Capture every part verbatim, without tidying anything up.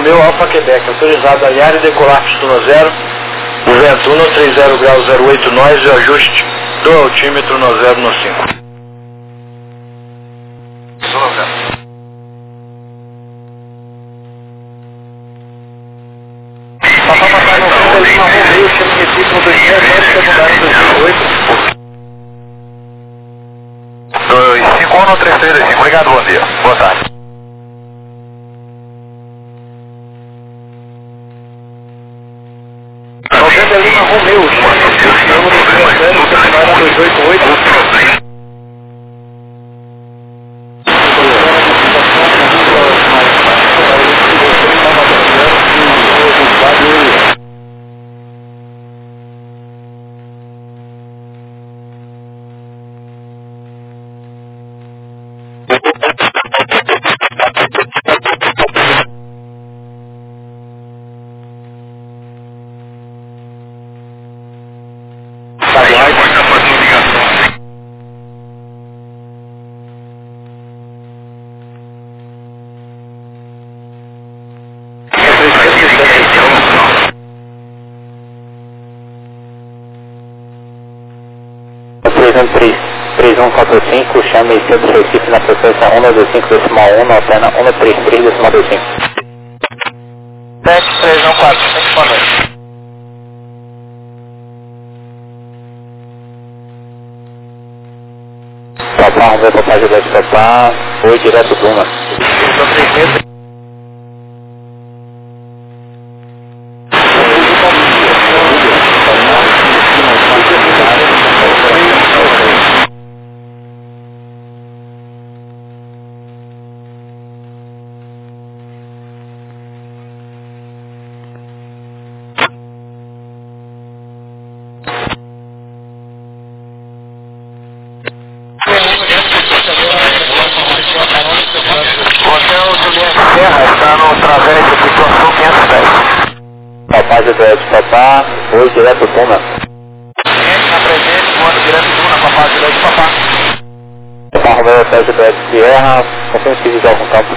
Romeu Alfa Quebec, autorizado a alinhar e decolar pistona zero, o vento um trinta grau zero oito nós e o ajuste do altímetro no zero no cinco. Papá, papai, noventa, Lima Romeu, chama Recife, no dois zero, nove, secundário dois mil e oito. dois cinco um três três cinco, obrigado, bom dia, boa tarde. noventa Lima Romeu, chama Recife, número dois zero, secundário dois oito oito. três um quatro cinco, chame Centro Recife na frequência um dois cinco decimal um, na antena um três três decimal dois cinco. sete três um quatro cinco, boa noite. Papá, vamos ver papá de leste papá, oi direto Duma. Papá de leste papá, oi direto Duma. Na presente, voando direto Duna, papá de leste papá. Papá Romeu, hotel de leste Sierra, confirma se quiser algum campo.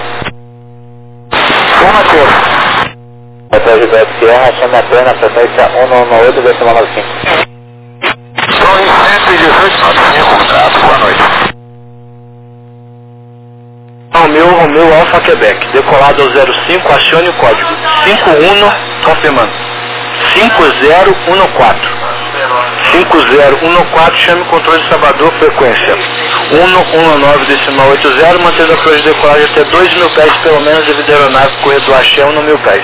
um Mateus. Hotel de leste Sierra, chame a plena frequência um oito decimal nove cinco. Torre cento e dezoito, nove cinco, contrato, boa noite. Romeu, Romeu Alfa Quebec, decolado ao zero cinco, acione o código cinco um, confirmando, cinco zero um quatro, cinco zero um quatro, chame o controle de Salvador, frequência um um nove decimal oito zero, mantendo a flor de decolagem até dois mil pés, pelo menos devido à aeronave corredor Axé um mil pés.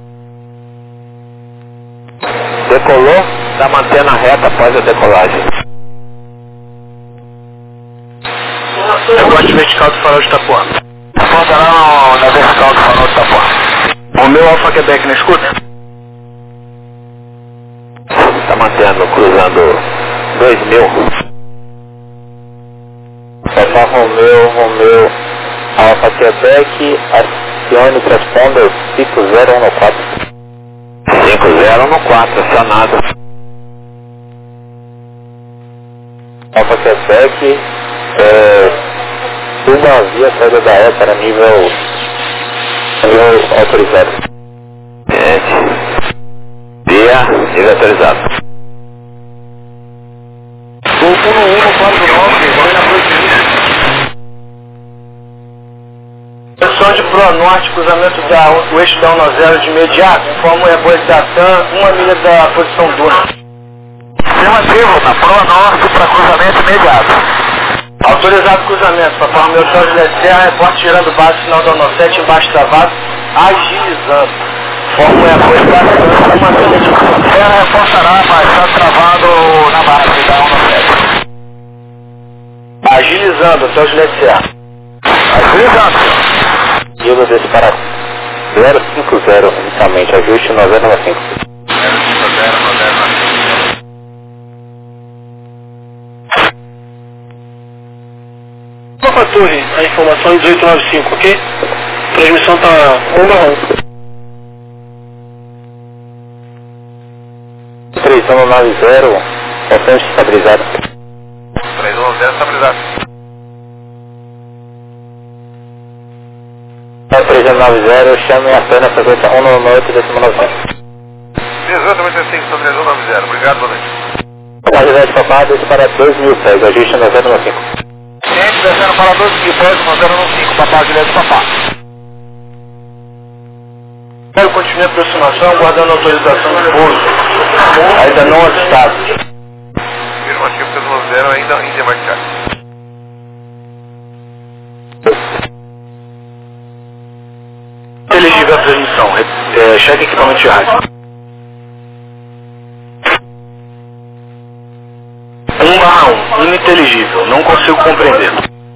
Decolou, está mantendo a reta após a decolagem. Eu gosto de vertical do farol de Itapuã. Ponta lá na vertical do farol de Itapuã. Romeu Alfa Quebec, na escuta? Está mantendo, cruzando dois mil. Papá Romeu, Romeu Alfa Quebec, acione transponder cinco zero um quatro. cinco zero um quatro, acionado. Alfa Quebec, é... Uma via saída da E para nível, nível autorizado. Gente, via nível autorizado. Voltando um quatro nove, foi na proximidade. Posição de Pro Norte, cruzamento da o eixo da um zero de imediato, informa o rebote da TAM, uma milha da posição Duna. Afirmativo, na Pro Norte para cruzamento imediato. Autorizado cruzamento, Papai Romeu Hotel de Leste Serra, reporte girando base, final da um sete, embaixo travado, agilizando. Forma é a posição, uma milha de cruzamento. Ela reforçará, mas está travado na base da um sete. Agilizando, Hotel de Leste Serra. Agilizando. Giro desse para zero cinco zero, inicialmente, ajuste nove zero nove cinco. zero cinco zero, nove zero nove cinco. Para a torre, a informação é dezoito nove cinco, ok? Transmissão está on barra um. três um nove zero, bastante estabilizado. três um nove zero estabilizado. É três zero nove zero, chame a pena frequência um nove oito, décimo nove zero. Exatamente assim, são três um nove zero. Obrigado, boa noite. Qualidade de papá, desce para dois mil pés, ajuste no zero nove cinco. Gente, descendo para doze mil pés, no zero nove cinco, papá, direto papá. Quero continuar a aproximação, guardando a autorização do pouso, ainda não avistado. Afirmativo, três um nove zero, ainda em demarcar. Elegível a transmissão, é, cheque equipamento de rádio. um barra um, ininteligível, não consigo compreender.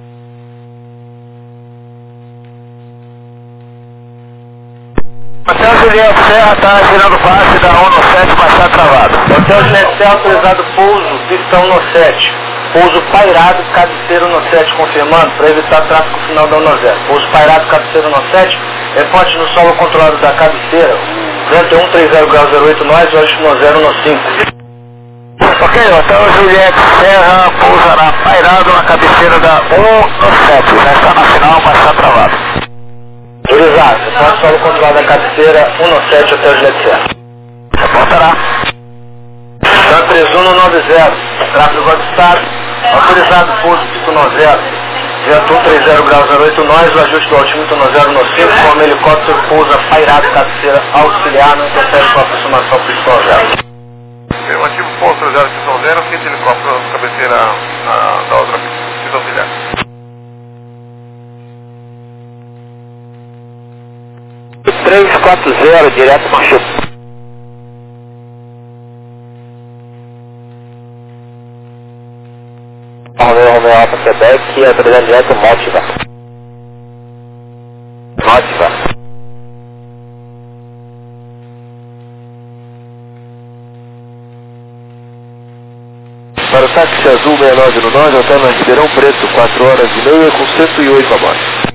Hotel Juliette Serra está girando passe da um no sete, mas está travado. Hotel Juliette Serra autorizado pouso, pistão no sete. Pouso pairado, cabeceiro no sete, confirmando, para evitar tráfego final da um zero. Pouso pairado, cabeceiro no sete, reporte no solo controlado da cabeceira, vento um três zero grau zero oito, nós, hoje no zero no cinco. Ok, Hotel Juliette Serra pousará pairado na cabeceira da um no sete. Já está na final, mas está travado. Autorizado, reporte solo controlado da cabeceira, um no sete, Hotel Juliette Serra. Reportará. São três um no nove zero, tráfego avistado, autorizado pouso pico no zero, vento um três zero grau zero oito, nós, o ajuste do altímetro no zero no cinco, como helicóptero pousa pairado, cabeceira auxiliar, não interfere com a aproximação pistão zero. Afirmativo, ponto zero, pistão zero, quinto helicóptero, cabeceira na, da outra pista auxiliar. três quatro zero, direto Manchete. Romeu, Romeu, Alfa, Quebec, autoridade direto, Motiva. Motiva. Para o táxi azul seis nove um nove, hotel na Ribeirão Preto, quatro horas e meia com cento e oito a bordo.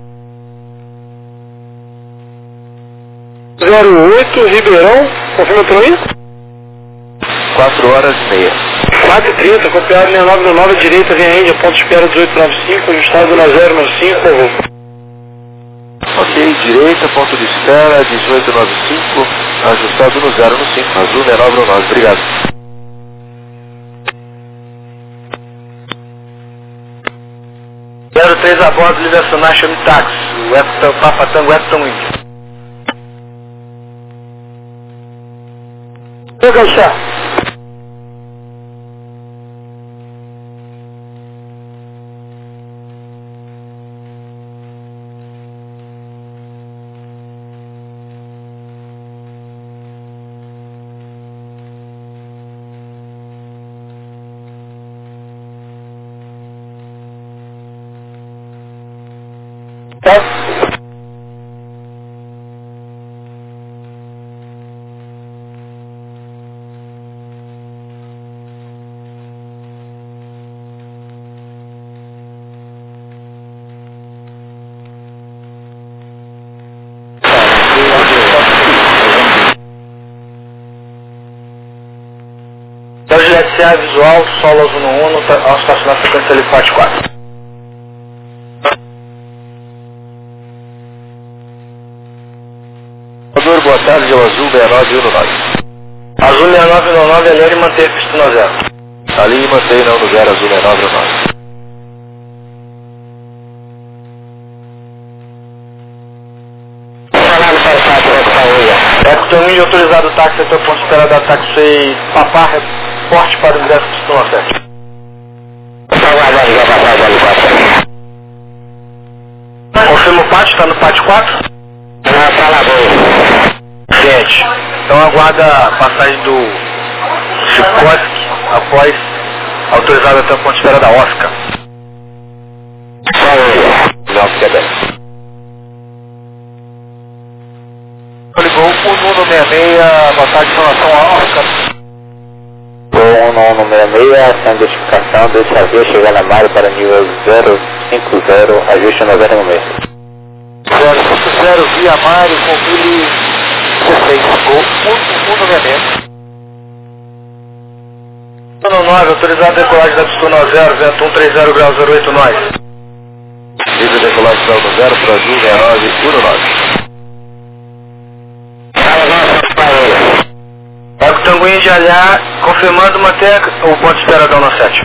zero oito, Ribeirão, confirma pelo aí? quatro horas e meia. quatro e trinta, copiado seis nove um nove, direita, vem a Índia, ponto de espera dezoito nove cinco, ajustado na zero no cinco. Ok, direita, ponto de espera, dezoito nove cinco, ajustado no zero no cinco, azul seis nove um nove, obrigado. zero três a bordo, livre acionar, chame táxi, o Epton, Papa Tango, Epton Índia. Vou ganchar. Então, Juliette Serra visual, solo azul no um, ao estacionar frequência L quatro quatro. Boa tarde, é o azul seis nove um nove. Azul seis nove um nove, alinha e manter pista no zero. Ali mantém não no zero, azul seis nove um nove. Ecton Índia autorizado o táxi até o ponto de espera da táxi Papá, reporte para o ingresso do pistão sete. Confirma o pátio, está no pátio quatro? Na sala dois. Gente, então aguarda a passagem do Sikorsky após autorizado até o ponto de espera da Oscar. Não, Quebec. Ligou o Nuno sessenta e seis, boa tarde, informação à Oscar. um no seis seis, sem identificação, deixa a via chegar na Mário para nível zero cinco zero, ajuste no zero no meio. zero cinco zero, via Mário, conclui dezesseis, gol um no sessenta e seis. No nove, autorizado a decolagem da pistona zero, vento um três zero grau zero oito, nós. Livre decolagem no zero para azul, seis nove um nove. Vai com o Tango Índia Alhar, confirmando manter o ponto de espera da Alna sete.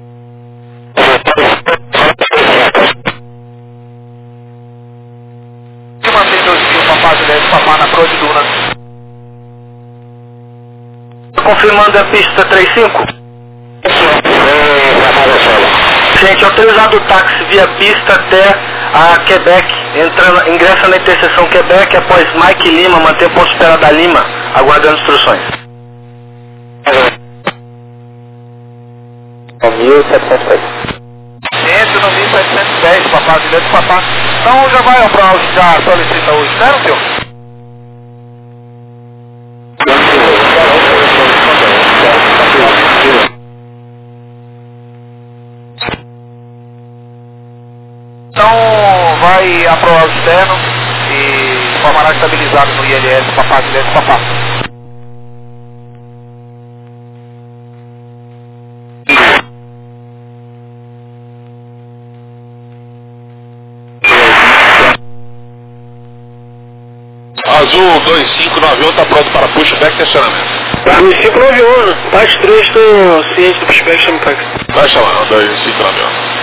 E mantém dois mil, Papá Juliette, Papá na Pro de Duna. Confirmando a pista trinta e cinco. Gente, autorizado o táxi via pista até a Quebec, entrando, ingressa na interseção Quebec, após Mike Lima, mantém o ponto de espera da Lima, aguardando instruções. mil setecentos e dez. Gente, no mil setecentos e dez, Papá Juliette, Papá. Então já vai para o já solicita hoje, né, não, senhor? Então vai aprovar o externo e formará estabilizado no I L S, Papá Juliette, Papá. Azul dois cinco nove um está pronto para pushback e estacionamento. dois cinco nove um, parte três, estou ciente do pushback, chama o táxi. Vai chamar, dois cinco nove um.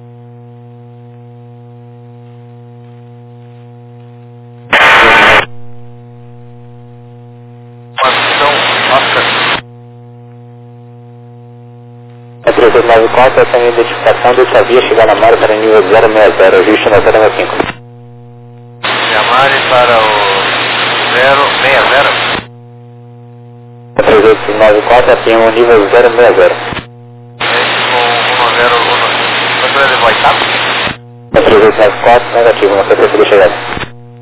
três oito nove quatro, essa é a minha identificação dessa via, chegar na Mari para nível zero seis zero, ajuste na zero nove cinco. Chamare para o zero seis zero. três oito nove quatro, aqui é o nível zero seis zero. um um zero um. Você vai levar oitavo? três oito nove quatro, negativo, não foi preciso chegar.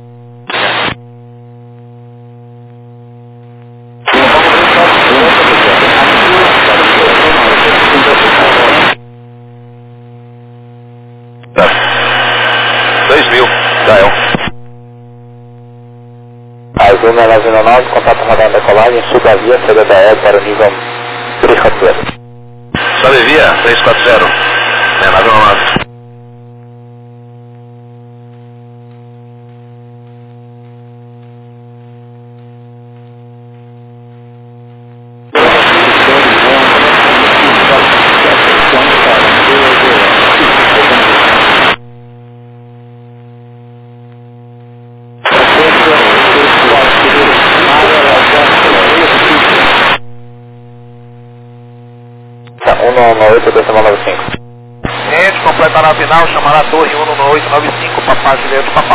dois mil, Gael. Azul seis nove um nove, contato rodando decolagem, suba a via, C D B E para o nível três quatro zero. Sobe via três quatro zero. É, nove um nove. um nove oito, decimal nove cinco. Gente, completará a final, chamará a torre um nove oito nove cinco, Papá Juliette, Papá.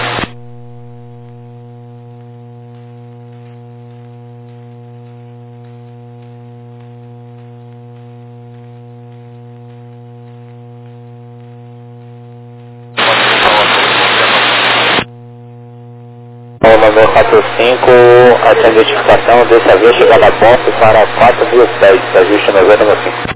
um nove quatro cinco, essa identificação dessa via, chegar na ponte para quatro mil e dez, ajuste na zero nove cinco.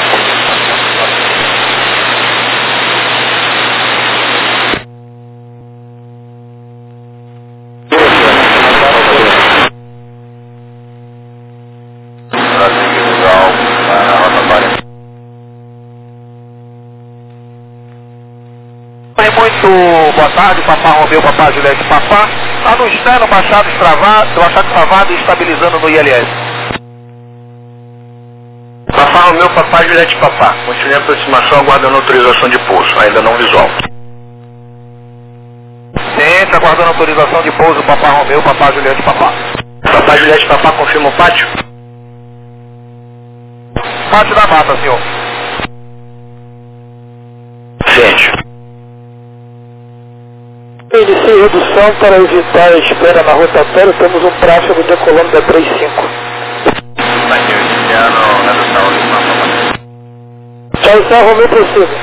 Muito boa tarde, Papá Romeu, Papá Juliette, Papá. Está no externo, baixado travado, baixado travado e estabilizando no I L S. Papá Romeu, Papá Juliette, Papá. Continue a aproximação, aguardando autorização de pouso, ainda não visual. Gente, aguardando autorização de pouso, Papá Romeu, Papá Juliette, Papá. Papá Juliette, Papá, confirma o pátio? Pátio da mata, senhor. Ciente. Iniciei redução para evitar a espera na rotatória, temos um tráfego decolando da trinta e cinco. Tchau, tchau, Romeu, prossiga.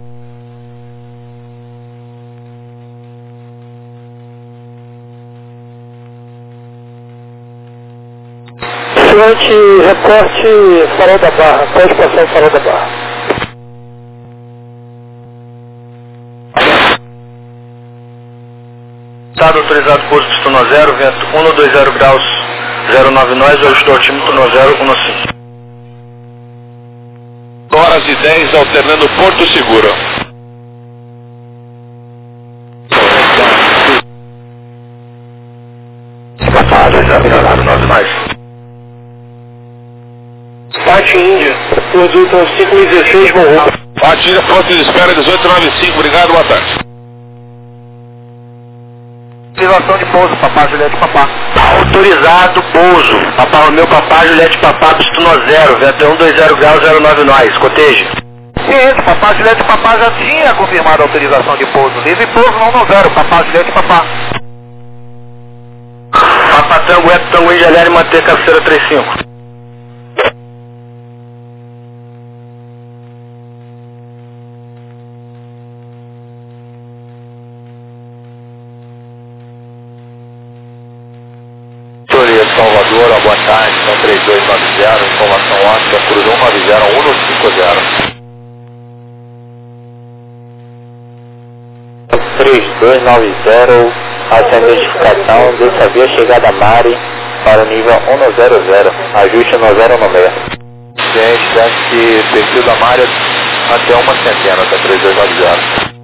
Fluente, reporte Farol da Barra, pode passar o Farol da Barra. Estado autorizado pouso pistão zero, vento cento e vinte graus, zero nove nós, ajuste do altímetro no zero um cinco. Horas e dez, alternando Porto Seguro. por dezoito noventa e cinco, mil e dezesseis, Morro. Atira, ponto de espera dezoito noventa e cinco, obrigado, boa tarde. Autorização de pouso, Papá Juliette Papá. Autorizado pouso. Papá Romeu, Papá Juliette Papá, Pistuno zero, vento um dois zero grau zero nove nós, coteja. Sim, Papá Juliette Papá já tinha confirmado a autorização de pouso. Livre pouso não no zero, Papá Juliette Papá. Papá Tango, Eto Tango, Índia, Léria, manter cabeceira trinta e cinco. Salvador, boa tarde, são três dois nove zero, informação ótica, Cruz um nove zero, um cinco zero. três dois nove zero, essa identificação, dessa via chegada Mari para o nível um zero zero, ajuste no zero no meio. Gente, acho que perfil da Mari até uma centena, até três dois nove zero.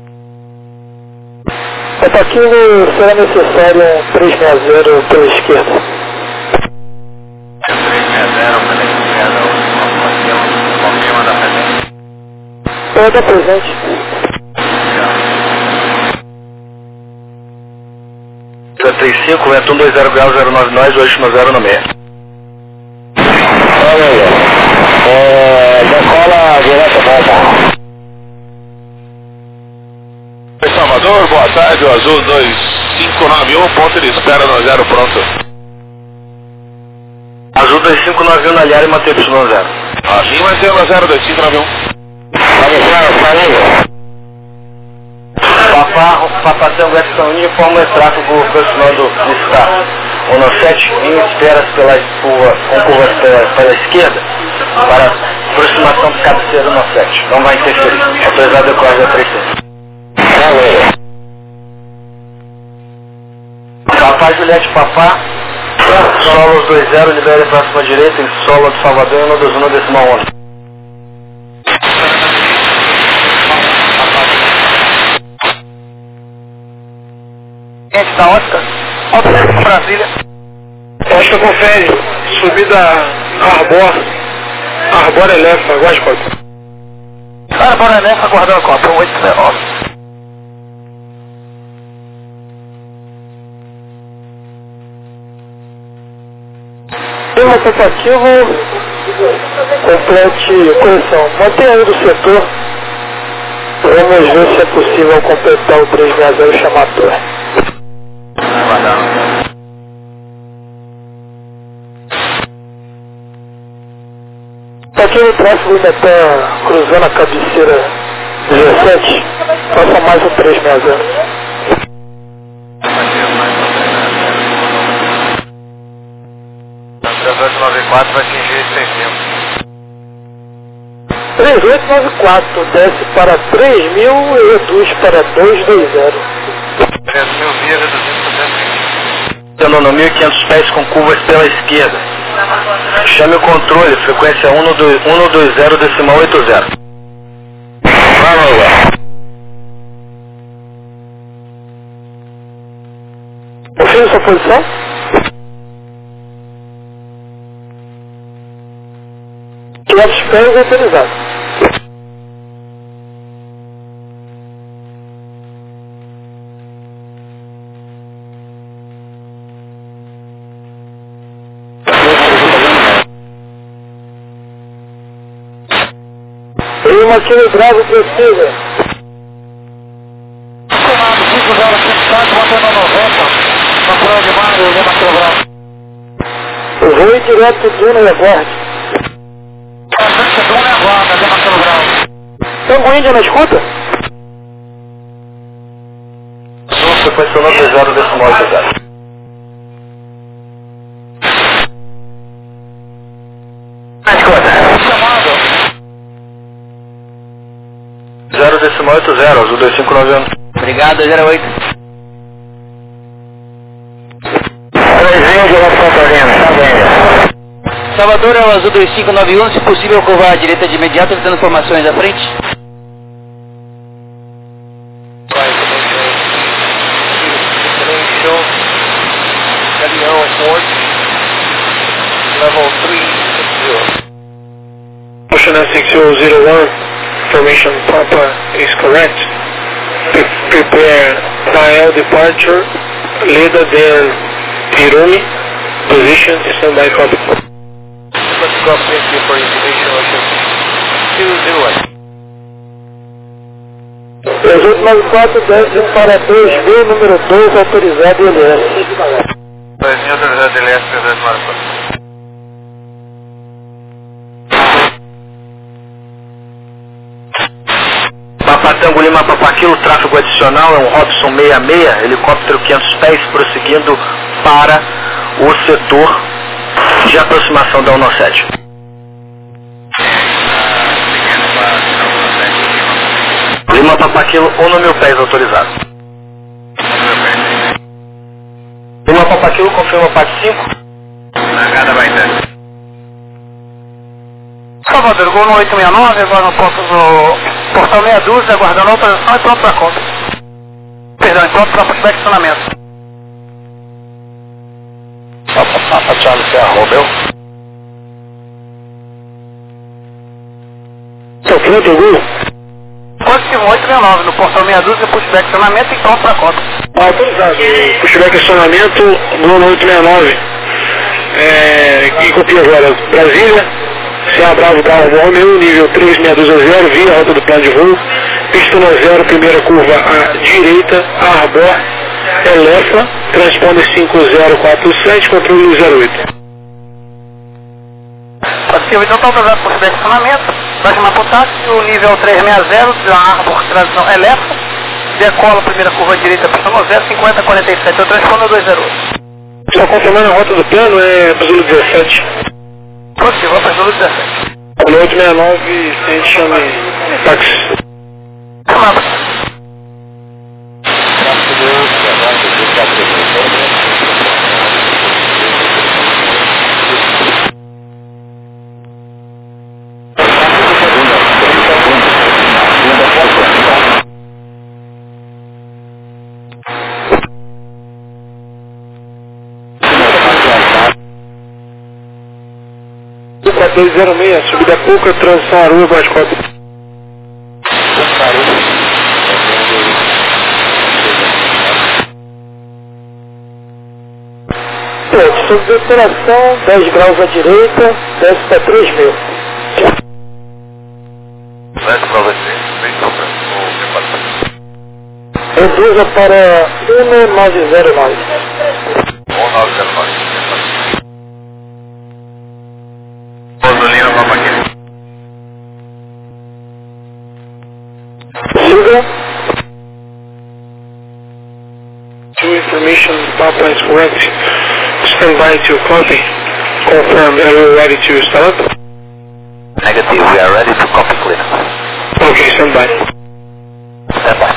Ataquilo, será necessário um três seis zero pela esquerda. Pode dar presente. trinta e cinco, vento um dois zero grau zero nove nós, hoje no zero no meio. Olha aí, é, decola direto volta. Salvador, boa tarde, o Azul dois cinco nove um, ponto de espera no zero pronto. Azul dois cinco nove um na Léria e manter Pistuno zero. Assim vai ser no zero dois cinco nove um. Papá, Papá Tango, Eto Tango, Índia, informa o tráfego profissional do Licitá. O nove sete, em espera pela curva, com curva pela, pela esquerda, para aproximação de cabeceira do nove sete. Não vai interferir. Autorizado decorre da trinta e cinco. Papá Juliette Papá, solo dois zero, libere próxima direita, em solo de Salvador, um dois um decimal onze. Gente da ótica, ótica de Brasília. Ótica confere, subida Arbor, Arbor Elefa, aguarde quanto? Arbor Elefa, aguardando a conta, um oito zero nove. Uma tentativa, complete correção. Mantenha aí do setor. Vamos ver se é possível completar o três seis zero e chamar a torre. Aqui no tráfego ainda está cruzando a cabeceira dezessete, passa mais um três seis zero. trezentos e noventa e quatro vai atingir seis mil. três oito nove quatro, desce para três mil e reduz para dois dois zero. três mil via reduzindo para duzentos e vinte. Tendo mil e quinhentos pés com curvas pela esquerda. Chame o controle, frequência um dois zero decimal oito zero. Confirme sua posição. quinhentos pés autorizado. Uma equilibrada precisa. Comando cinco zero cinco sete, batendo noventa. Controle de Mário, Lima Quebrado. Voo direto do Duna e aguarde. Duna e aguarda, Lima Quebrado. Tango Índia na escuta? Sul, frequência nove zero decimal oito zero. zero decimal oito zero, Azul dois cinco nove um. Obrigado, zero oito. Salvador é o Azul dois cinco nove um, se possível curvar à direita de imediato, dando informações à frente. Puxa S six zero zero one, information Papa is correct. Pre prepare dial departure, later than Irumi, position, standby copy. Let's go up here for information, ocean two zero one. trezentos e noventa e quatro, desce para dois mil, número dois, autorizado L S. dois mil autorizado L S, trezentos e noventa e quatro. Papa Tango Lima Papa Kilo, tráfego adicional, é um Robson sessenta e seis, helicóptero quinhentos pés, prosseguindo para o setor de aproximação da um sete. Lima Papa Kilo, um mil pés autorizado. Lima Papa Kilo, confirma P A C cinco. Largada vai ter. Salvador, gol no oito seis nove, agora no ponto do portão meia dúzia, aguardando a autorização e pronto para conta. Perdão, pronto para pushback estacionamento. Papa Charlie Serra Romeu. Tô pronto, gol? Positivo oito seis nove, no portão meia dúzia, pushback estacionamento e pronto para conta. Autorizado. Pushback estacionamento, gol no oito seis nove. É, e copia agora, Brasília. C A Bravo Bravo Romeo, nível três seis dois zero, via rota do plano de voo, pista zero, primeira curva à direita, Arbor, Elefa, transponder cinco zero quatro sete, controle zero oito. Positivo, então está autorizado por estacionamento, vai chamar para o táxi, o nível três seis zero, da Arbor, tradução Elefa, decola, primeira curva à direita, pista zero, cinquenta quarenta e sete, eu transpondo dois zero oito. Só confirmando a rota do plano, é Zulu dezessete. Positivo, para Zulu dezessete. oito seis nove, chame táxi. Chamado. dois zero seis, subida Cuca, transição Aruba, mais quatro. Distância de operação, dez graus à direita, desce para três mil. dez para você, vem para Reduza para um nove zero nove. um nove zero nove. Gasolina, vamos aqui. Siga. To information, Papa is correct. Stand by to copy. Confirm, are you ready to start up? Negative, we are ready to copy clear. Okay, stand by. Stand by.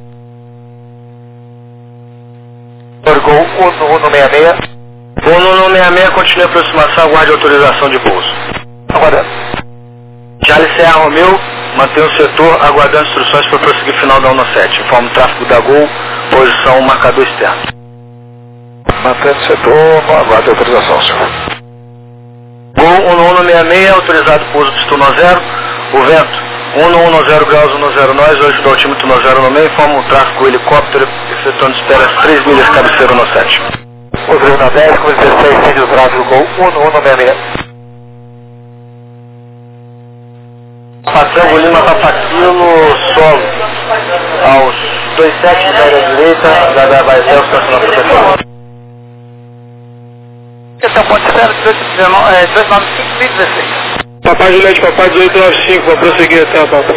Gol um um seis seis. Gol um um seis seis, continue a aproximação, aguarde autorização de pouso. Aguardando. Charlie Serra Romeu, mantém o setor aguardando instruções para prosseguir final da um sete. Informa o tráfego da Gol, posição marcador externo. Mantendo o setor, aguarde autorização, senhor. Gol um um seis seis, autorizado pouso pistão zero. O vento, um um zero graus um zero nós, hoje do altímetro zero no meio, informa o tráfego helicóptero, efetuando espera três milhas cabeceira no sete. Pousando na dez, com dezesseis, sede o tráfego Gol um um seis seis. Patango Lima Papaquilo, solo, aos dois sete da área direita, da da Baisel, estação proteção. Esse é o ponto zero, dois nove cinco, dezesseis. Papai Juliette, Papai dezoito nove cinco, vai prosseguir até a Papa.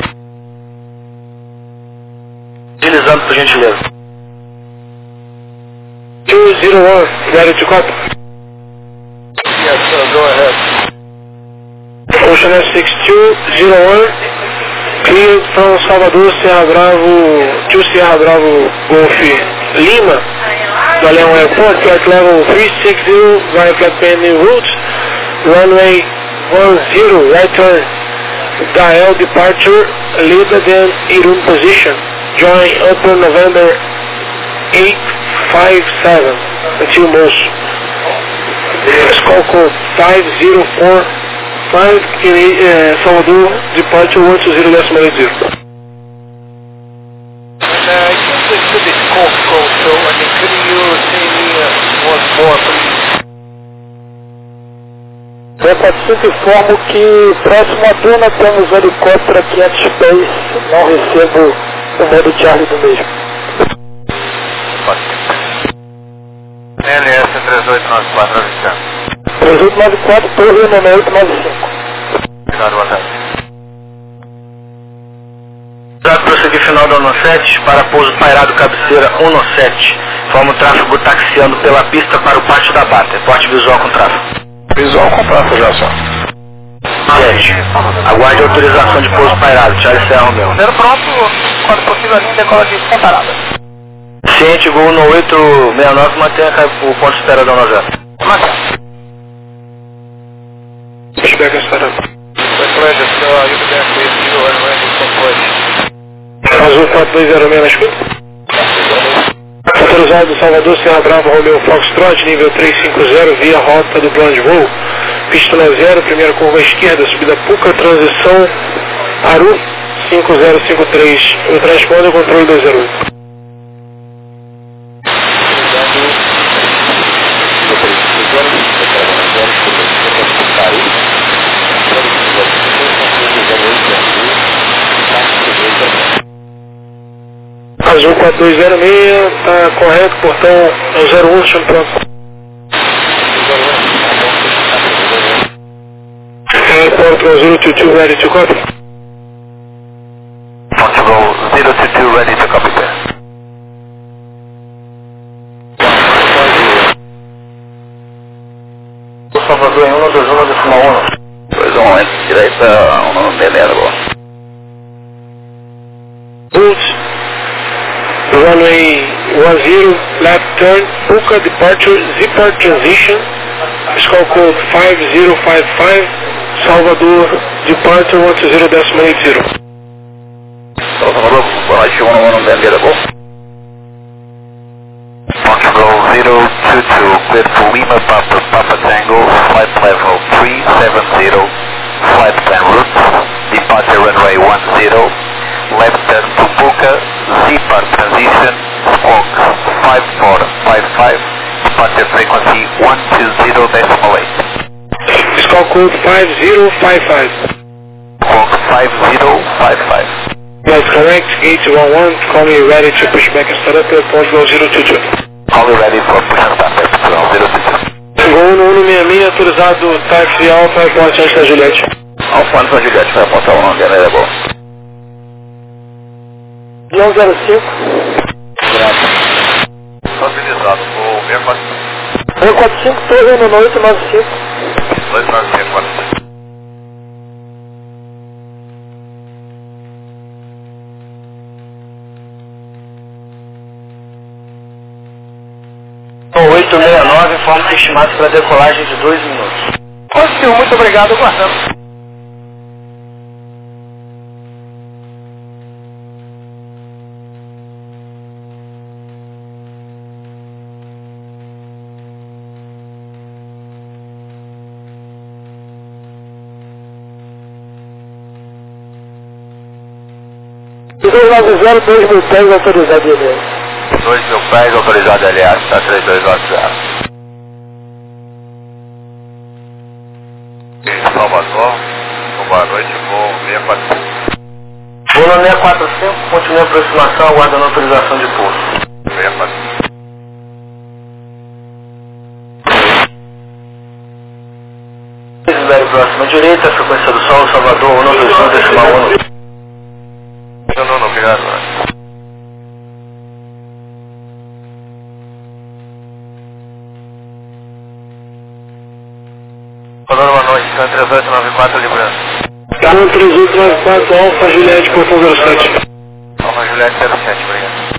Utilizando, por gentileza. dois zero um, ready to copy. Yes, sir, go ahead. Ocean S six two zero one, clear from Salvador, Serra Bravo, to Serra Bravo, Golf Lima, Galeão Airport, flight level three six zero, via flight pending route, runway one zero, right turn, dial departure, later than Irum position, join upper November eight five seven, until Moço. Call code five zero four cinco, uh, Salvador, departure one two zero decimal eight zero. And uh, you just did this course call, so I mean, could you say me uh, once more, please? Delta cinco, informo que próximo a Duna temos helicóptero a quinhentos pés, não recebo o modo Charlie do mesmo. L S três oito nove quatro, avisando. três oito nove quatro, torre nove oito nove cinco. Obrigado, boa tarde. Para prosseguir final da um sete para pouso pairado cabeceira um sete. Forma o tráfego taxiando pela pista para o pátio da Bata. Porte visual com tráfego. Visual com tráfego já só. sete. Aguarde autorização de pouso pairado. Charlie Serra Romeu. Zero pronto, quando possível a linha decola de sem parada. Ciente, Gol um oito seis nove, mantenha o ponto de espera da um zero. Mantenha. Pushback startup. Azul quatro dois zero seis na escuta. Autorizado do Salvador, Serra Brava, Romeo Foxtrot, nível trezentos e cinquenta, via rota do plano de voo. Pista zero, primeira curva esquerda, subida Puca, transição Aru cinco zero cinco três. O transponder controle dois zero oito. Azul quatro dois zero seis, está correto, portão zero um, chama pronto. Airport zero two two, ready to copy. Portugal zero two two, ready to copy there. Salvador em um dois um decimal um. dois um, entre direita, um beleza, boa. Boots. Runway one zero, left turn, Puka departure, Zipper transition, skull code five zero five five, Salvador, departure one two zero decimal eight zero. Salvador, boa noite, um um, beleza, boa. Portugal zero two two, clear for Lima, Papa, Papa Tango, flight level three seven zero, flight plan route, departure runway one zero, left turn to Puka, Zipper transition, squawk five four five five, departure frequency one two zero decimal eight. Skull code five zero five five. Squawk five zero five five. That's correct, gate one one, call me ready to push back and start up at Portugal zero two two. Call you ready for push and start at Portugal zero two two. Gol um um seis seis, autorizado táxi Alfa, airport antes da Juliette. Alfa antes da Juliette, vai apontar o nome, beleza, boa. um zero cinco. Autorizado, vou ver quatro. um quatro cinco, torre nove oito nove cinco. dois nove cinco, quatro. oito seis nove, informa estimado para decolagem de dois minutos. Positivo, muito obrigado, aguardamos. dois nove zero, dois mil pés autorizado ele. dois mil pés autorizado L A, está três dois nove zero. Salvador, boa noite, voo seis quatro cinco. Voo seis quatro cinco, continue a aproximação, aguardando autorização de pouso. seis quatro cinco. Isabel próxima direita, frequência do Sol, Salvador, um dois um decimal um. Não, não, não, obrigado. Falando boa noite, três oito nove quatro, Librando. um três oito nove quatro, Alfa Juliette, portão zero sete. Alfa Juliette zero sete, obrigado.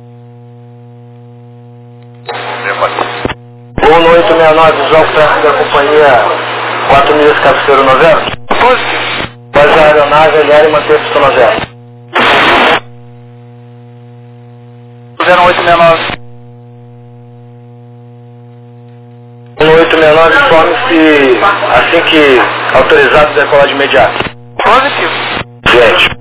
Voo no oito seis nove, visual com tráfego da companhia quatro milhas cabeceiro noventa. Base a aeronave, olhar e manter a pistão zero. zero oito seis nove. um oito seis nove, informe-se Assim que autorizado, decolar de imediato. Positivo. Gente.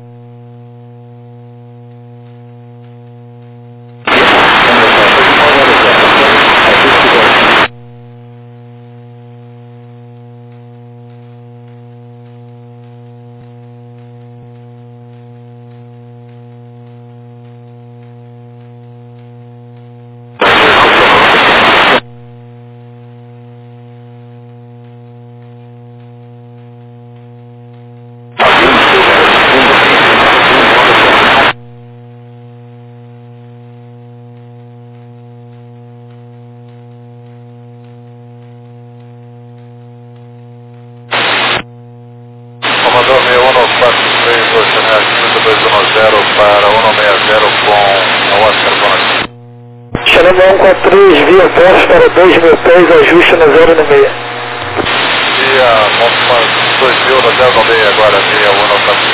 Comandou meu um quatro três oito dois um zero para um seis zero com a Oscar Bonnet. Xanama um quatro três, via Bosch para dois mil pés, ajuste no zero no meio. Via Montman dois mil no zero no meio agora, via um quatro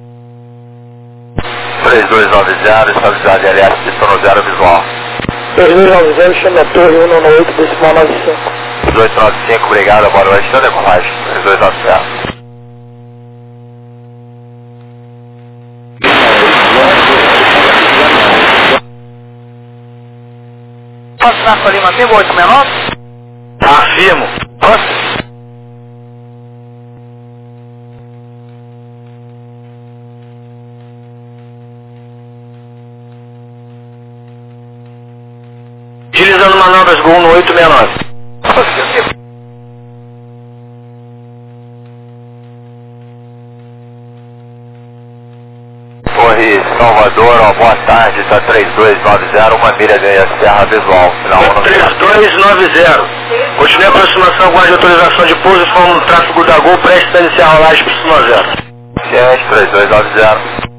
três dois nove zero, estabilidade L S, pistão no zero visual. três dois nove zero, chama a torre um nove oito, decimal nove cinco. dezoito nove cinco, obrigado, boa noite, na decolagem, três dois nove zero. Posso dar com a Lima cinco oito menor? Afirmo. Posso? Utilizando manobras Gol no oito seis nove. Positivo. Torre Salvador, ó, boa tarde, está três dois nove zero, uma milha de Serra Visual, final um três dois nove zero. Continue a aproximação, guarde autorização de pouso, forma no tráfego da Gol, preste a iniciar a rolagem para cima zero. Ciente, três dois nove zero.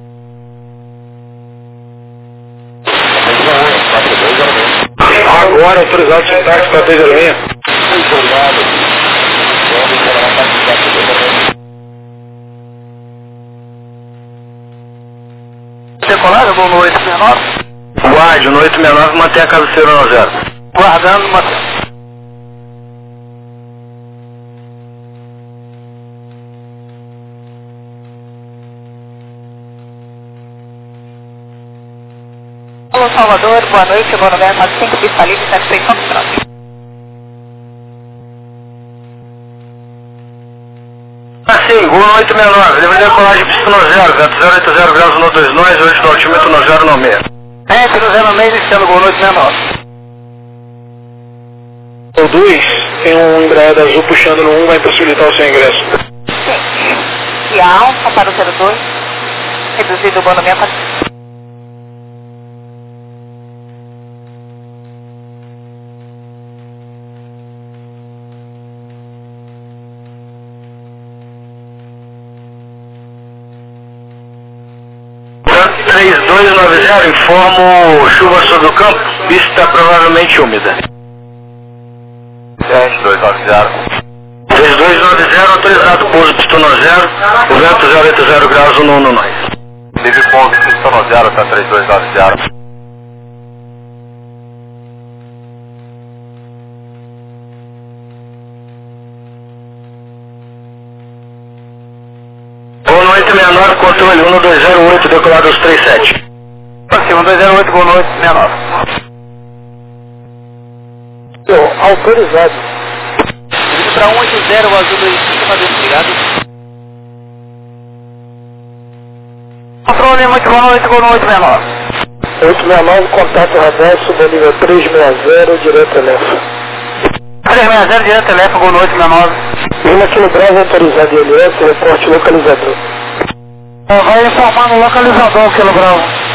Agora autorizado de táxi para três zero seis. Decolado, vou no oito seis nove. Guarde no oito seis nove, mantenha a cabeceira no zero. Guardando, mantendo. Alô, Salvador, boa noite, eu vou no quatro cinco, pista livre, satisfeição do trânsito. Assim, Gol no oito seis nove, livre de decolagem pista no zero, vento zero oito zero graus no dois nós, hoje no altímetro no zero no meio. É, pelo zero no meio, iniciando Gol no oito seis nove. O dois tem um embreado azul puxando no um, vai possibilitar o seu ingresso. Sim. E a Alfa para o zero dois, reduzido o bônus meia para... três dois nove zero, informo chuva sobre o campo, pista provavelmente úmida. Ciente, dois nove zero. três dois nove zero, autorizado pouso pistão no zero, o vento zero oito zero graus no no nós. Livre pouso, pistão no zero, está três dois nove zero. Gol no oito seis nove, controle um dois zero oito, decolado aos trinta e sete. Acima, dois zero oito, Gol no oito seis nove. Autorizado. Indo para um oito zero, o azul dois cinco, uma desligado. Controle, muito boa noite, Gol no oito seis nove. oito seis nove, contato reverso do nível três seis zero, direto telefone. três seis zero, direto telefone, Gol no oito seis nove. Lima Kilo Bravo, autorizado I L S, reporte localizador. Vai informar no localizador, Kilo Bravo.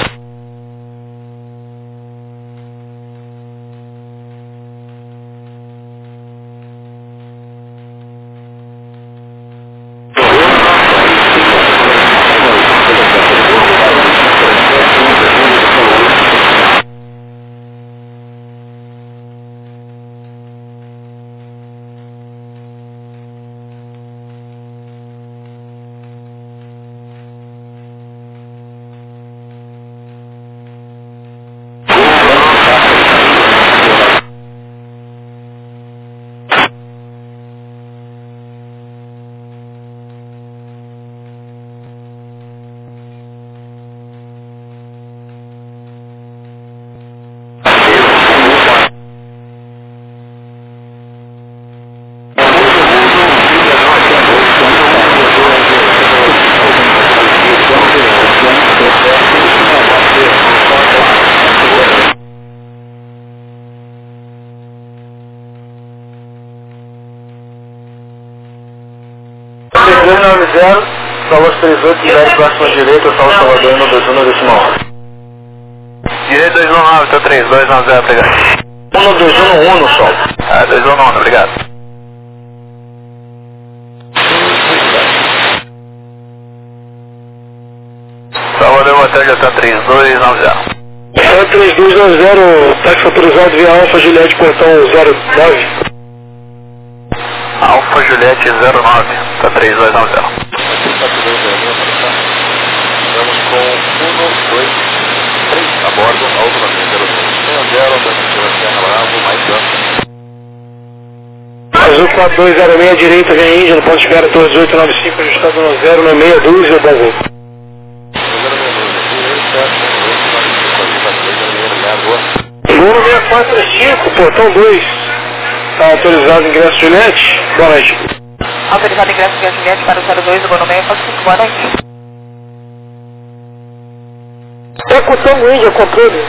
zero, Salvador trinta e oito, direto próximo à direita, Salvador Salvador, um dois um no decimal. Direito dois um nove, tô três dois nove zero, obrigado. um dois um no um no sol. Ah, dois um nove, obrigado. Salvador, boa tarde, tá três dois nove zero. É três dois nove zero, táxi autorizado via Alfa Juliette, portão zero nove. Alfa Juliette zero nove, tá três dois nove zero. Estamos com um, dois, três a bordo, Alfa zero zero, alternativa Serra Bravo, mais dano. Azul quatro dois zero seis, direita, vem Índia, no ponto de espera, torre dezoito nove cinco, ajustado no zero no meia dúzia, bom voo. Voo no seis quatro cinco, portão dois. Está autorizado ingresso Juliette, boa noite. Autorizado ingresso via Juliette para o zero dois, do Bono seis quatro cinco, boa noite. Está com o Tango Índia, controle.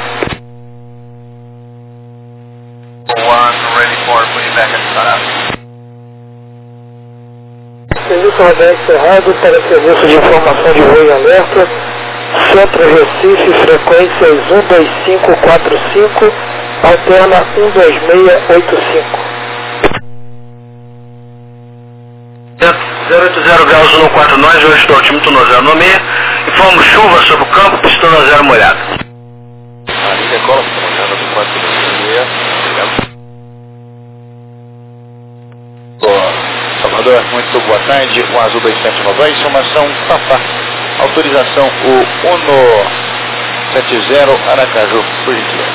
One ready for putting back at start. Serviço radar encerrado para serviço de informação de voo e alerta. Centro Recife, frequências um dois cinco quatro cinco, alterna um dois seis oito cinco. zero oito zero graus um quatro nós, hoje estou altímetro no zero no meio. Informo chuva sobre o campo, pistão no zero molhado. Ali decola, pistão molhado do quatro meia. Obrigado. Salvador, muito boa tarde. O Azul dois sete nove dois, informação Papá. Autorização o Uno sete zero Aracaju, por gentileza.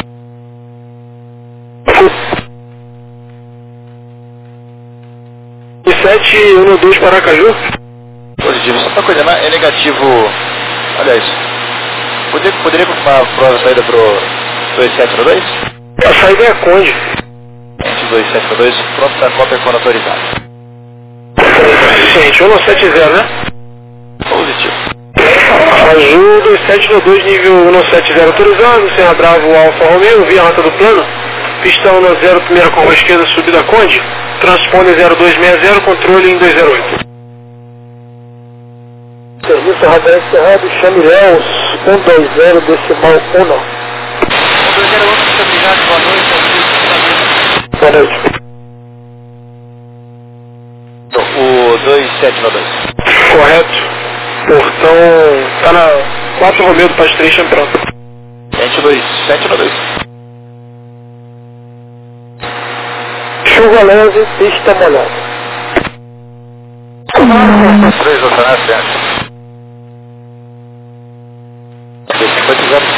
sete um dois para Aracaju. Positivo. Só para coordenar, é negativo. Aliás, poderia, poderia confirmar a prova saída para o dois sete nove dois? A saída é a Conde. dois sete nove dois, pronto para cópia quando autorizado. Suficiente, um sete zero, né? Positivo. Azul dois sete nove dois, nível um sete zero autorizado, Serra Bravo Alfa Romeo, via rota do plano, pistão no zero, primeira curva esquerda, subida Conde, transpone zero dois seis zero, controle em dois zero oito. Serviço radar encerrado, chame Léus, um dois zero, decimal um. um dois zero um, muito obrigado, boa noite. Boa noite. O dois sete nove dois. Correto. Portão está na quatro Romeo do Pastration, pronto. dois sete nove dois. Chuva leve, pista molhada. três oceanas, cinquenta e zero.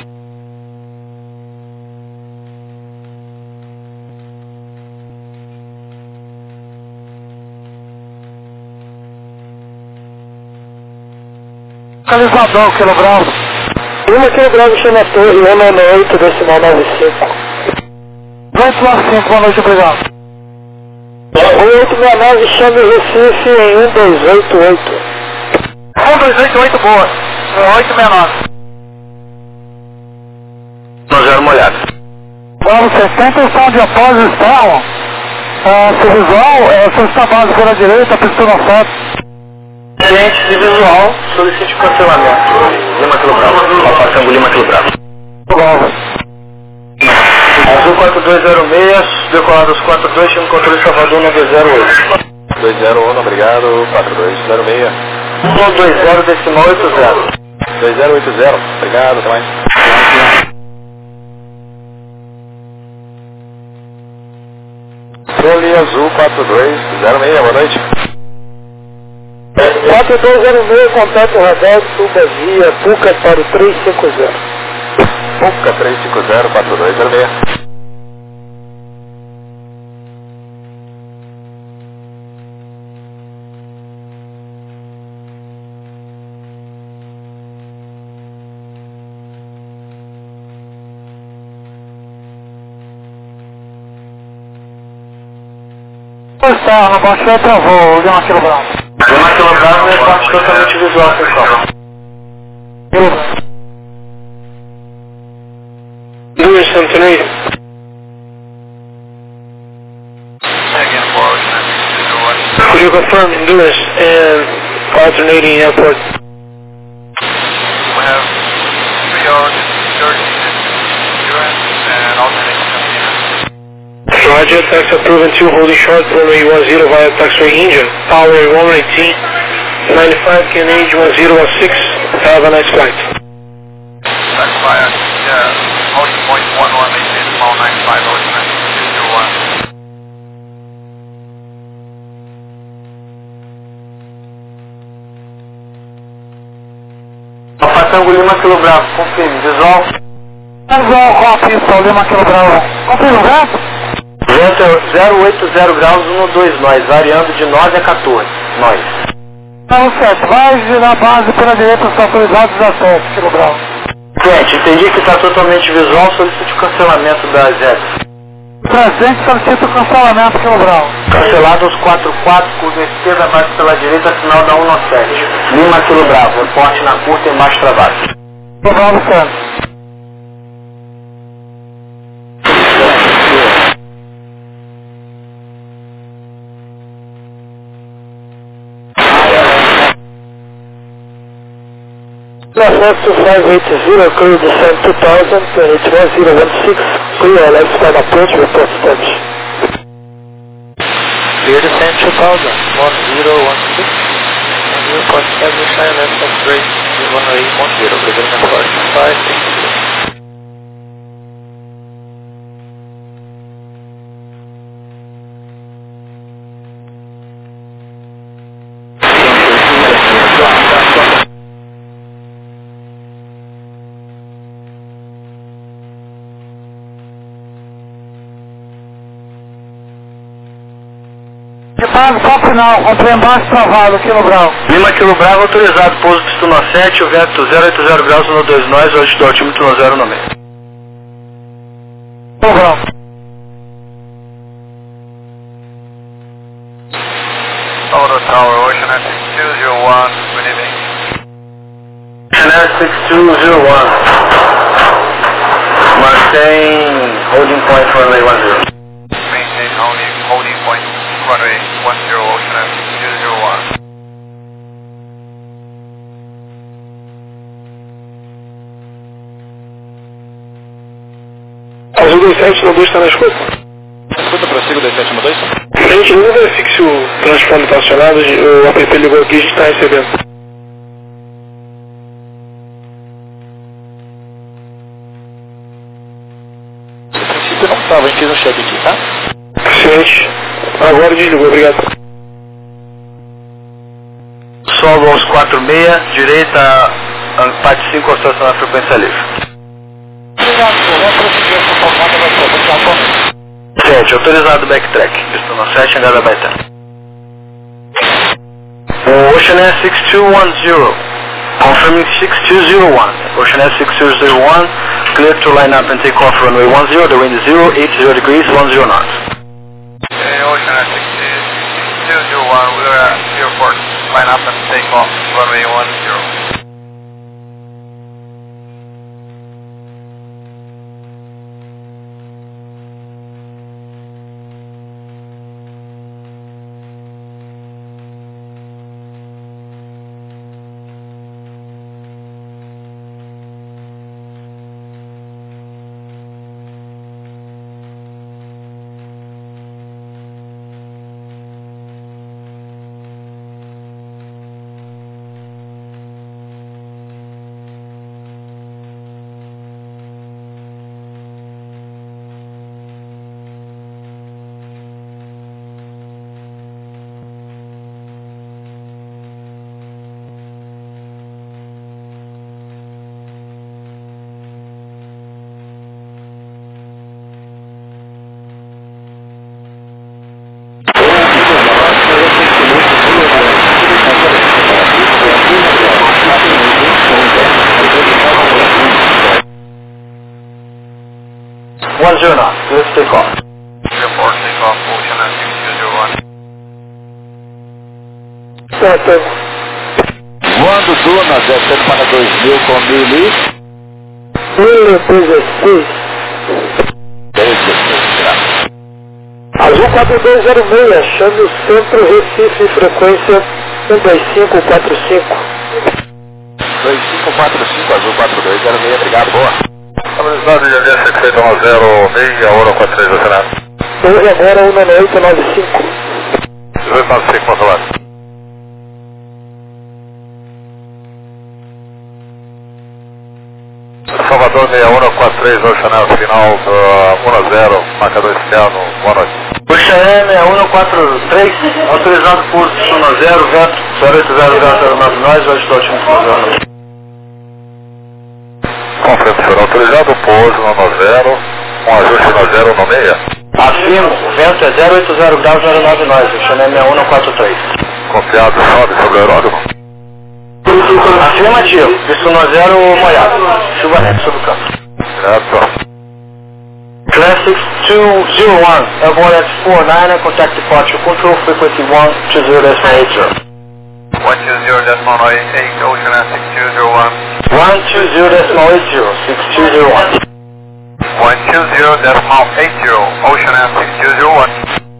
Localizador, quilograu. Uma quilograu chama a torre, um nove oito, decimal nove cinco. dois nove cinco, boa noite, obrigado. oito seis nove, chame Recife em um dois oito oito. um dois oito oito, boa. oito seis nove. No zero molhado. Vamos, você tem intenção de após o externo? Ah, se visual, é, se está base pela direita, pistão na foto. Cliente de visual, solicite cancelamento. Lima Quilo Bravo. Alfaçango Lima Quilo Bravo. Bravo. Azul quatro dois zero seis, decolados quatro dois, time controle Salvador nove zero oito. dois zero um, obrigado, quatro dois zero seis. um dois zero, decimal oito zero. dois zero oito zero, obrigado, até mais. Controle Azul quatro dois zero seis, boa noite. quatro dois zero seis, contato radar, suba via Puca para o três cinco zero. Puca três cinco zero, quatro dois zero seis. Está, na baixada travou, Lima Quilo Bravo. Lima Quilo Bravo é parte totalmente visual, pessoal. Lewis Anthony. Again, forward, Could you confirm Lewis and alternating airport. We have three hours, thirty U S and alternating India. Roger, taxi approved and two holding short, runway one zero via taxiway India. Power one nineteen, ninety-five K N H one zero one six. Have a nice flight. That's via, yeah, holding point one one eight eight, small ninety-five, alternating two zero one. Tango Lima Kilo Bravo, confirme, visual. Visual, confirme, Lima Kilo Bravo. Confirme, vento? Vento zero oito zero graus, um dois nós, variando de nove a quatorze, nós. Zero sete, vai girar a base pela direita, está autorizado dezessete, Kilo Bravo. Gente, entendi que está totalmente visual, solicite o cancelamento das retas. Presente, solicita o cancelamento, Kilo Bravo. Cancelado os quatro quatro, curva esquerda, abaixo pela direita, final da um sete. Lima Kilo Bravo, reporte na curta e embaixo travado. Kilo Bravo, certo. Northwest two five eight zero, clear descent two thousand, it's one zero one six, clear left side approach, report steps. Clear descent two thousand, one zero one six, report steps, left side straight, one eight one zero, clear five six zero. Só final, comprei embaixo travado, Kilo Bravo. Lima Kilo Bravo, autorizado, pouso Pistuno sete, o vento zero oito zero graus, um dois nós, hoje do altímetro no zero no meio. Kilo Bravo. Auto Tower, Ocean Air six two zero one, good evening. Ocean Air six two zero one. Maintain holding point runway one zero. Maintain holding, holding point runway one zero, Ocean Air six two zero one. Azul dois sete, no dois está na escuta. Escuta, prossigo dois sete um dois. Gente, não verifique se o transfone está acionado, o app ligou aqui e a gente está recebendo. No princípio não estava, a gente fez um check aqui, tá? Ciente. Agora desligou, obrigado. Solo aos quatro seis, direita, parte cinco, oscilação na frequência livre. Obrigado, senhor. Vamos prosseguir essa formada, vai ser. Vamos sete, autorizado backtrack, Pistuno sete, Angada Baita. Ocean Air six two one zero, confirming six two zero one. Ocean Air six two zero one, clear to line up and take off runway one zero, the wind is zero, eighty degrees, one zero knots. Hey, Ocean Air six two zero one, we're at airport, line up and take off runway one zero. one zero knots, let's take off. Airport, take off, Ocean Air six two zero one. Certo. Voando Duna, descendo para dois mil com mil mil dezesseis. graus. Azul quatro dois zero seis, achando o centro Recife, frequência um dois cinco quatro cinco. dois cinco quatro cinco, azul quatro dois zero seis, obrigado, boa. Estabilidade de agência sete seis um zero seis, Aura quatro três, oceanado. Hoje agora um nove oito nove cinco. dezoito nove cinco, controlado. Salvador seis um quatro três, oceanado, final uh, um zero, marcador externo, boa noite. Ocean seis um quatro três, autorizado por um zero, vento zero oito zero zero zero nove, nós, hoje do último zero. Confirmo, senhor, autorizado, pouso no zero, um ajuste no zero no seis. Afirmo, vento é zero oito zero graus zero nove nós, Ocean seis um quatro três. Confiado, sobe sobre o aeródromo. Afirmativo, visto no zero molhado, chuva leve sobre o campo. Certo. Classic two zero one, airborne at four nine, contact departure control, frequency one two zero eight zero. one two zero decimal eight eight, Ocean six two zero one. one two zero decimal eight zero, six two zero one. one two zero decimal eight zero, Ocean six two zero one.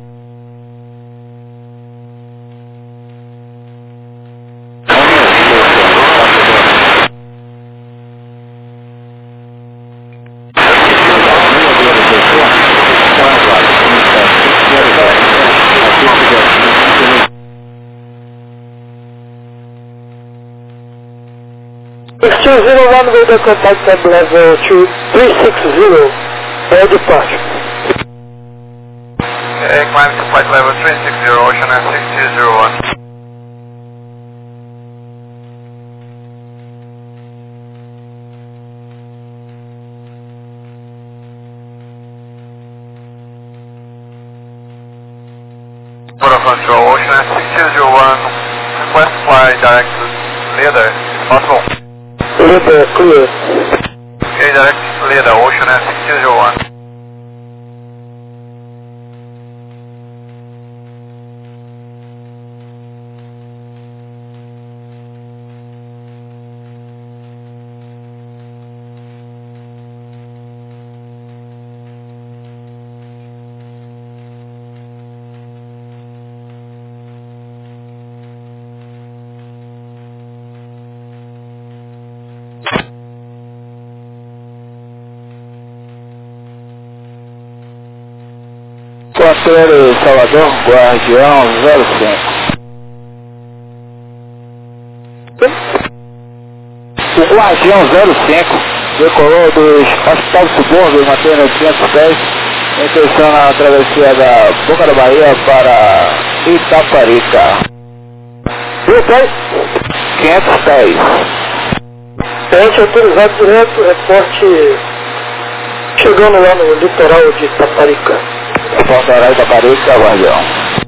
six two zero one with the contact at level two three six zero, air departure. Okay, climb to flight level three six zero, Ocean six two zero one. Port of control, Ocean six two zero one, request fly direct to Leda, if possible. Leader clear. Okay, direct to Leda, Ocean six two zero one. Conselho Salvador, Guardião zero cinco. O Guardião zero cinco decolou do Hospital Subúrbio, Matheus quinhentos e dez, em intenção na travessia da Boca da Bahia para Itaparica. quinhentos e dez. Tente autorizado direto, reporte chegando lá no litoral de Itaparica. Litoral de Itaparica, Guardião.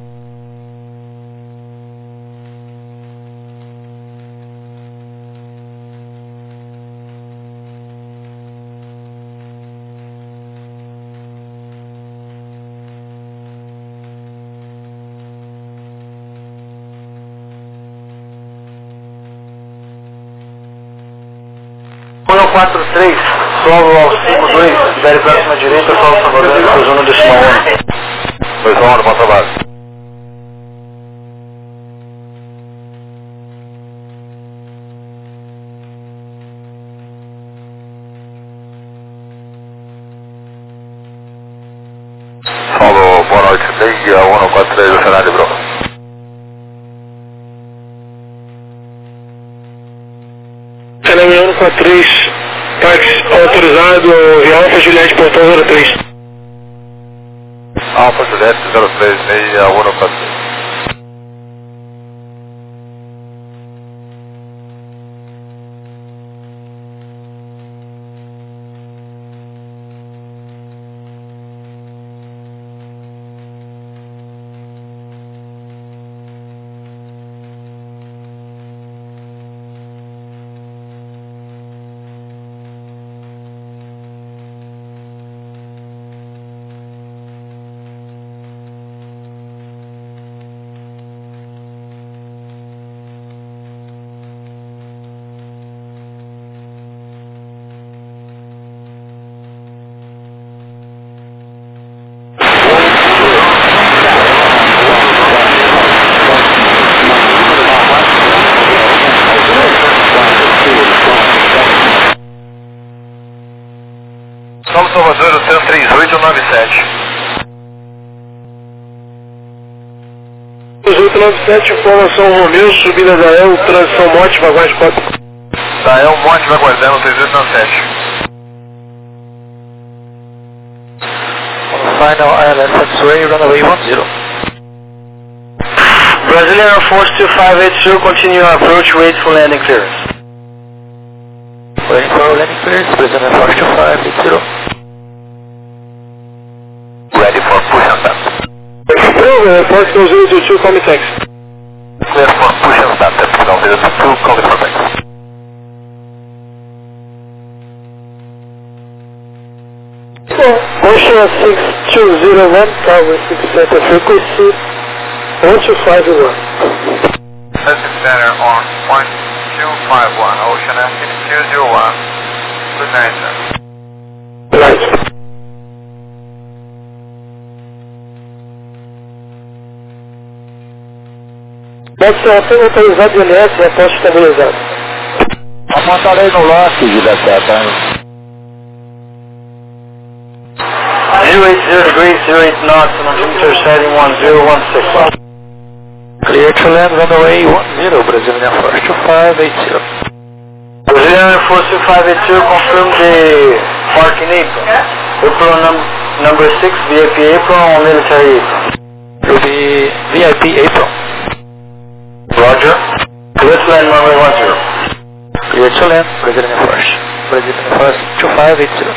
um quatro três, solo ao cinco dois, dez próxima direita, solo Salvador, zona decimal um. dois um, bom trabalho. Solo, boa noite, ligue a um quatro três, o cenário de Bruno. Cenário um quatro três, táxi autorizado, Alfa Juliette, portão zero três. Alfa Juliette zero três seis um quatro três. Salvador, Oceano três oito nove sete. três oito nove sete, informação Romeu, subida da El, transição Monte, vagões quatro. Da El Monte vai aguardando três oito nove sete. Final I L S X-ray, runway one zero. Brazilian Air Force two five eight zero, continue your approach, wait for landing clearance. Waiting for landing clearance, Brazilian Air Force two five eight zero. Ready for push and start. Air Force two zero two two, call me text. Clear for push and start. Epsilon zero two two, call me for text. Ocean six two zero one, Tower six center frequency, one two five one. Pacific Center on point two five one, Ocean six two zero one, good night sir. Right. Pode ser apenas autorizado de N S e aposta estabilizado. Apontarei no lote de dezessete. zero eight zero degrees, zero eight knots, and altimeter setting one zero one six. Clear to land, runway one zero, Brazilian Air Force two five eight zero. Brazilian Air Force two five eight zero, confirm the park in April. April num number six, V I P April or military April? Will be V I P April. Roger. Clear to land, runway one zero. Clear to land, Brazilian Air Force. Brazilian Air Force two five eight zero.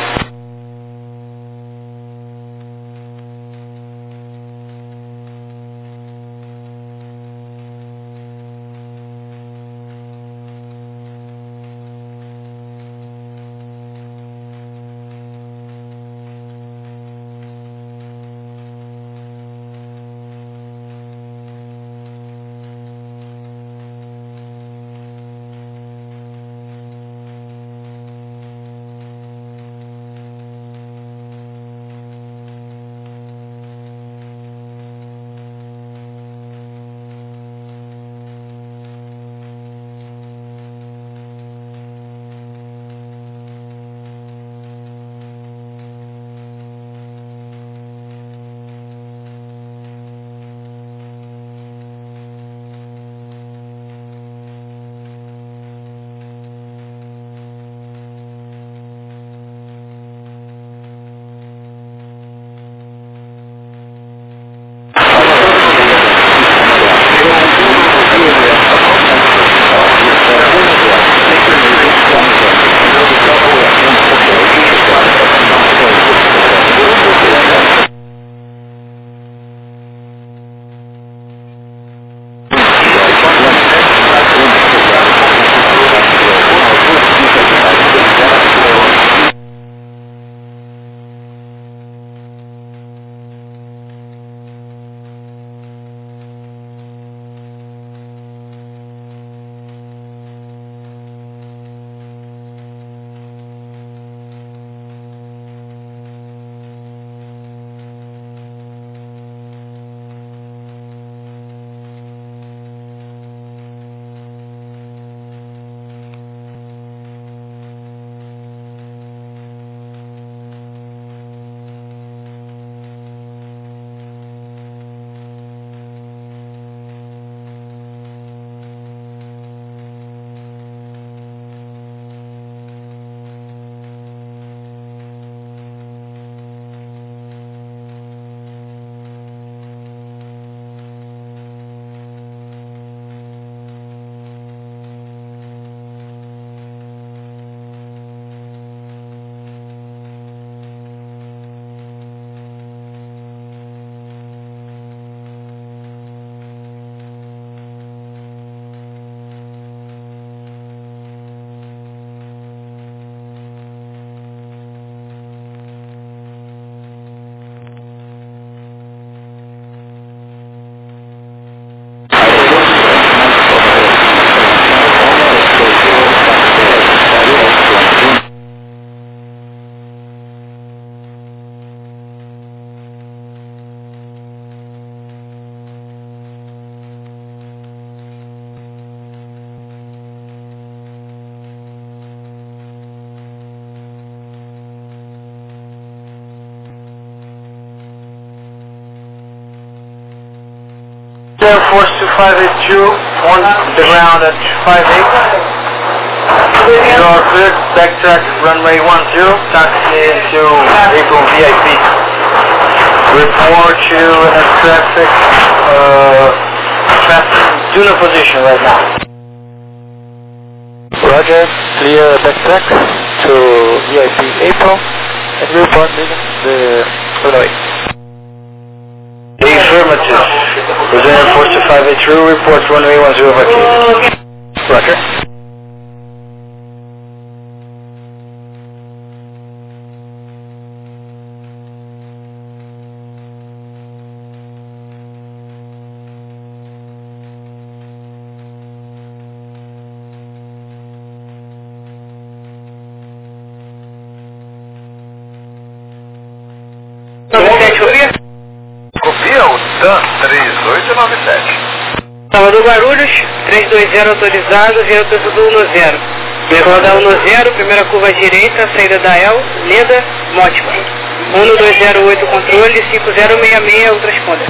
Air Force two five eight two on the ground at five eight. You are cleared, backtrack runway one zero, taxi into April V I P. Report you in a traffic, uh, traffic tuna position right now. Roger, clear backtrack to V I P April, and report the runway. Affirmative. Brazilian Air Force two five eight two, report runway one zero vacated. Roger. Copia o TAM três oito nove sete. Salvador Guarulhos, três dois zero autorizado, viatura do um zero. Decolar da um zero, primeira curva à direita, saída da El, Leda, Mótima. um dois zero oito controle, cinco zero seis seis, o transponder.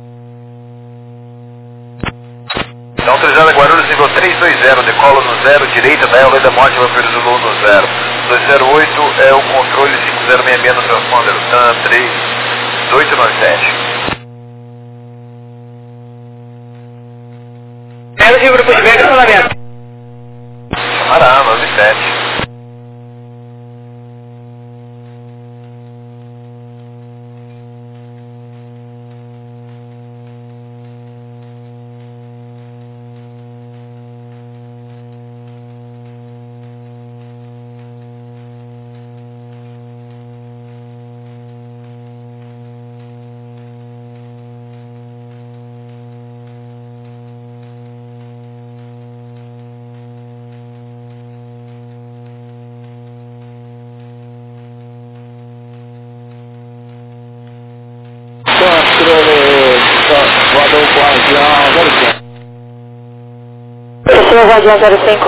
Então, autorizada Guarulhos, nível três dois zero, decolo no zero, direita da El, Leda, Mótima, Período um zero. dois zero oito é o controle, cinco zero seis seis no transponder, TAM três oito nove sete. Pega de grupo de vega e estacionamento. Chamará, nove sete. Voador Guardião zero cinco. Pessoa Guardião zero cinco.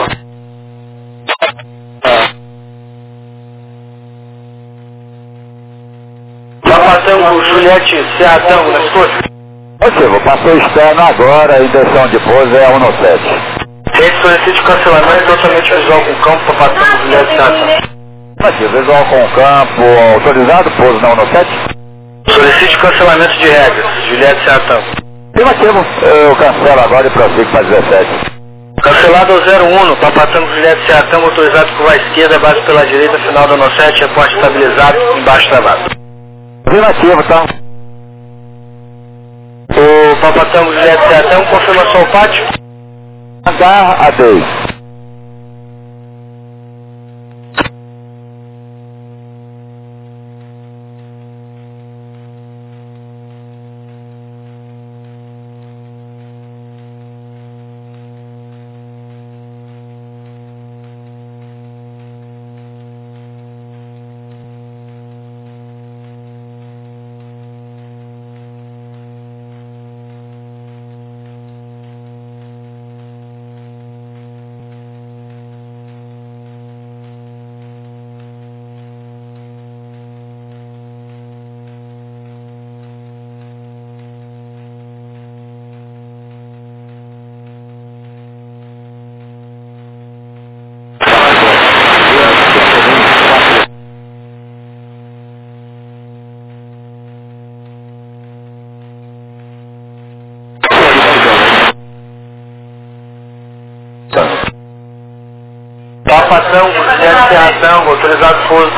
Papatango, Juliette, Serra Tango, na estúdio. Positivo, passou externo agora, a intenção de pouso é um sete. Rede solicite cancelamento totalmente visual com campo, Papatango, Juliette, Serra Tango. Positivo, visual com campo autorizado, pouso na um sete. Solicite cancelamento de regras, Juliette, Serra Tango. Afirmativo, eu cancelo agora e prossigo para dezessete. Cancelado ao zero um, Papatango, Juliette, Serra Tango, autorizado curva à esquerda, base pela direita, final da um sete, reporte estabilizado, embaixo travado. Afirmativo, tá? O Papatango, Juliette, Serra Tango, confirmação ao pátio. H a dois. Papatango, Juliette, Serra Tango, autorizado pouso